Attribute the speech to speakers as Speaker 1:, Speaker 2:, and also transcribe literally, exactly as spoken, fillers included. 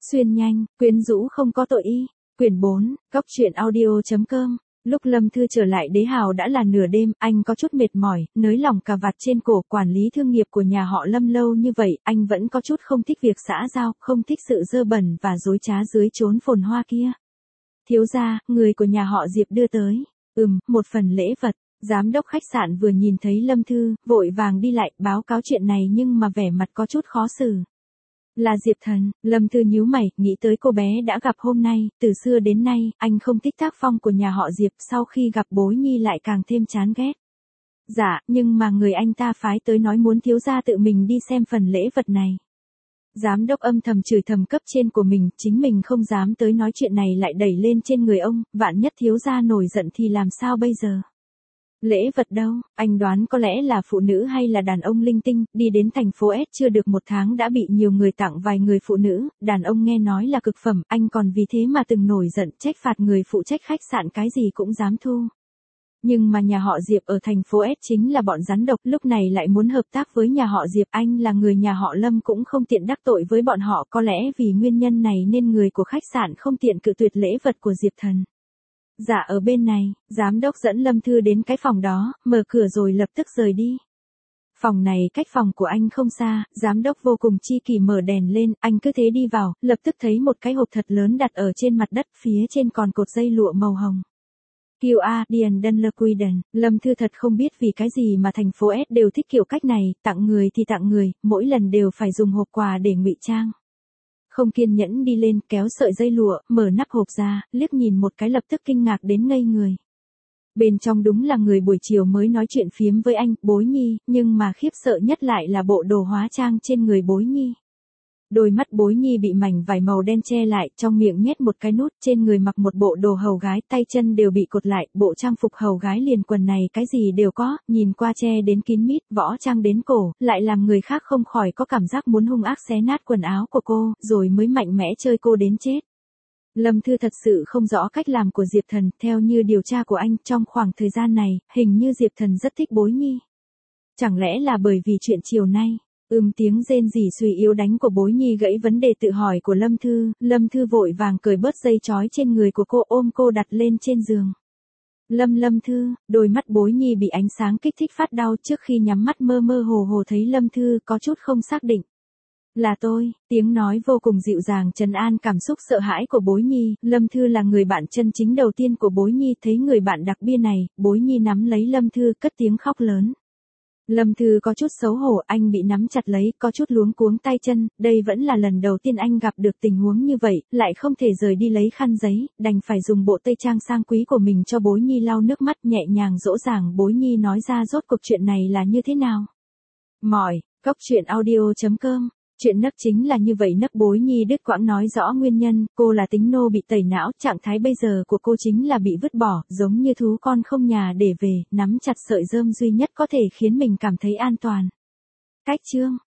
Speaker 1: Xuyên nhanh, quyến rũ không có tội y. Quyển bốn, Góc truyện audio.com. Lúc Lâm Thư trở lại Đế Hào đã là nửa đêm, anh có chút mệt mỏi, nới lỏng cà vạt trên cổ. Quản lý thương nghiệp của nhà họ Lâm lâu như vậy, anh vẫn có chút không thích việc xã giao, không thích sự dơ bẩn và dối trá dưới chốn phồn hoa kia. Thiếu gia, người của nhà họ Diệp đưa tới. Ừm, một phần lễ vật. Giám đốc khách sạn vừa nhìn thấy Lâm Thư, vội vàng đi lại, báo cáo chuyện này nhưng mà vẻ mặt có chút khó xử. Là Diệp Thần. Lâm Thư nhíu mày, nghĩ tới cô bé đã gặp hôm nay, từ xưa đến nay, anh không thích tác phong của nhà họ Diệp, sau khi gặp Bối Nhi lại càng thêm chán ghét. Dạ, nhưng mà người anh ta phái tới nói muốn thiếu gia tự mình đi xem phần lễ vật này. Giám đốc âm thầm chửi thầm cấp trên của mình, chính mình không dám tới nói chuyện này lại đẩy lên trên người ông, vạn nhất thiếu gia nổi giận thì làm sao bây giờ? Lễ vật đâu, anh đoán có lẽ là phụ nữ hay là đàn ông linh tinh, đi đến thành phố S chưa được một tháng đã bị nhiều người tặng vài người phụ nữ, đàn ông nghe nói là cực phẩm, anh còn vì thế mà từng nổi giận trách phạt người phụ trách khách sạn cái gì cũng dám thu. Nhưng mà nhà họ Diệp ở thành phố S chính là bọn rắn độc, lúc này lại muốn hợp tác với nhà họ Diệp, anh là người nhà họ Lâm cũng không tiện đắc tội với bọn họ, có lẽ vì nguyên nhân này nên người của khách sạn không tiện cự tuyệt lễ vật của Diệp Thần. Dạ ở bên này, giám đốc dẫn Lâm Thư đến cái phòng đó, mở cửa rồi lập tức rời đi. Phòng này cách phòng của anh không xa, giám đốc vô cùng chi kỷ mở đèn lên, anh cứ thế đi vào, lập tức thấy một cái hộp thật lớn đặt ở trên mặt đất, phía trên còn cột dây lụa màu hồng. quy a Điền Dunlequiden, Lâm Thư thật không biết vì cái gì mà thành phố S đều thích kiểu cách này, tặng người thì tặng người, mỗi lần đều phải dùng hộp quà để ngụy trang. Không kiên nhẫn đi lên, kéo sợi dây lụa, mở nắp hộp ra, liếc nhìn một cái lập tức kinh ngạc đến ngây người. Bên trong đúng là người buổi chiều mới nói chuyện phiếm với anh, Bối Nhi, nhưng mà khiếp sợ nhất lại là bộ đồ hóa trang trên người Bối Nhi. Đôi mắt Bối Nhi bị mảnh vải màu đen che lại, trong miệng nhét một cái nút, trên người mặc một bộ đồ hầu gái, tay chân đều bị cột lại, bộ trang phục hầu gái liền quần này cái gì đều có, nhìn qua che đến kín mít, võ trang đến cổ, lại làm người khác không khỏi có cảm giác muốn hung ác xé nát quần áo của cô, rồi mới mạnh mẽ chơi cô đến chết. Lâm Thư thật sự không rõ cách làm của Diệp Thần, theo như điều tra của anh, trong khoảng thời gian này, hình như Diệp Thần rất thích Bối Nhi. Chẳng lẽ là bởi vì chuyện chiều nay? Ưm tiếng rên rỉ suy yếu đánh của Bối Nhi gãy vấn đề tự hỏi của Lâm Thư, Lâm Thư vội vàng cởi bớt dây trói trên người của cô, ôm cô đặt lên trên giường. Lâm Lâm Thư, đôi mắt Bối Nhi bị ánh sáng kích thích phát đau, trước khi nhắm mắt mơ mơ hồ hồ thấy Lâm Thư có chút không xác định. Là tôi, tiếng nói vô cùng dịu dàng trấn an cảm xúc sợ hãi của Bối Nhi, Lâm Thư là người bạn chân chính đầu tiên của Bối Nhi, thấy người bạn đặc biệt này, Bối Nhi nắm lấy Lâm Thư cất tiếng khóc lớn. Lâm Thư có chút xấu hổ, anh bị nắm chặt lấy, có chút luống cuống tay chân, đây vẫn là lần đầu tiên anh gặp được tình huống như vậy, lại không thể rời đi lấy khăn giấy, đành phải dùng bộ tây trang sang quý của mình cho Bối Nhi lau nước mắt, nhẹ nhàng dỗ dàng Bối Nhi nói ra rốt cuộc chuyện này là như thế nào. Mỏi, Góc truyện audio.com. Chuyện nấc chính là như vậy, nấc Bối Nhi đứt quãng nói rõ nguyên nhân, cô là tính nô bị tẩy não, trạng thái bây giờ của cô chính là bị vứt bỏ, giống như thú con không nhà để về, nắm chặt sợi rơm duy nhất có thể khiến mình cảm thấy an toàn. Cách chương.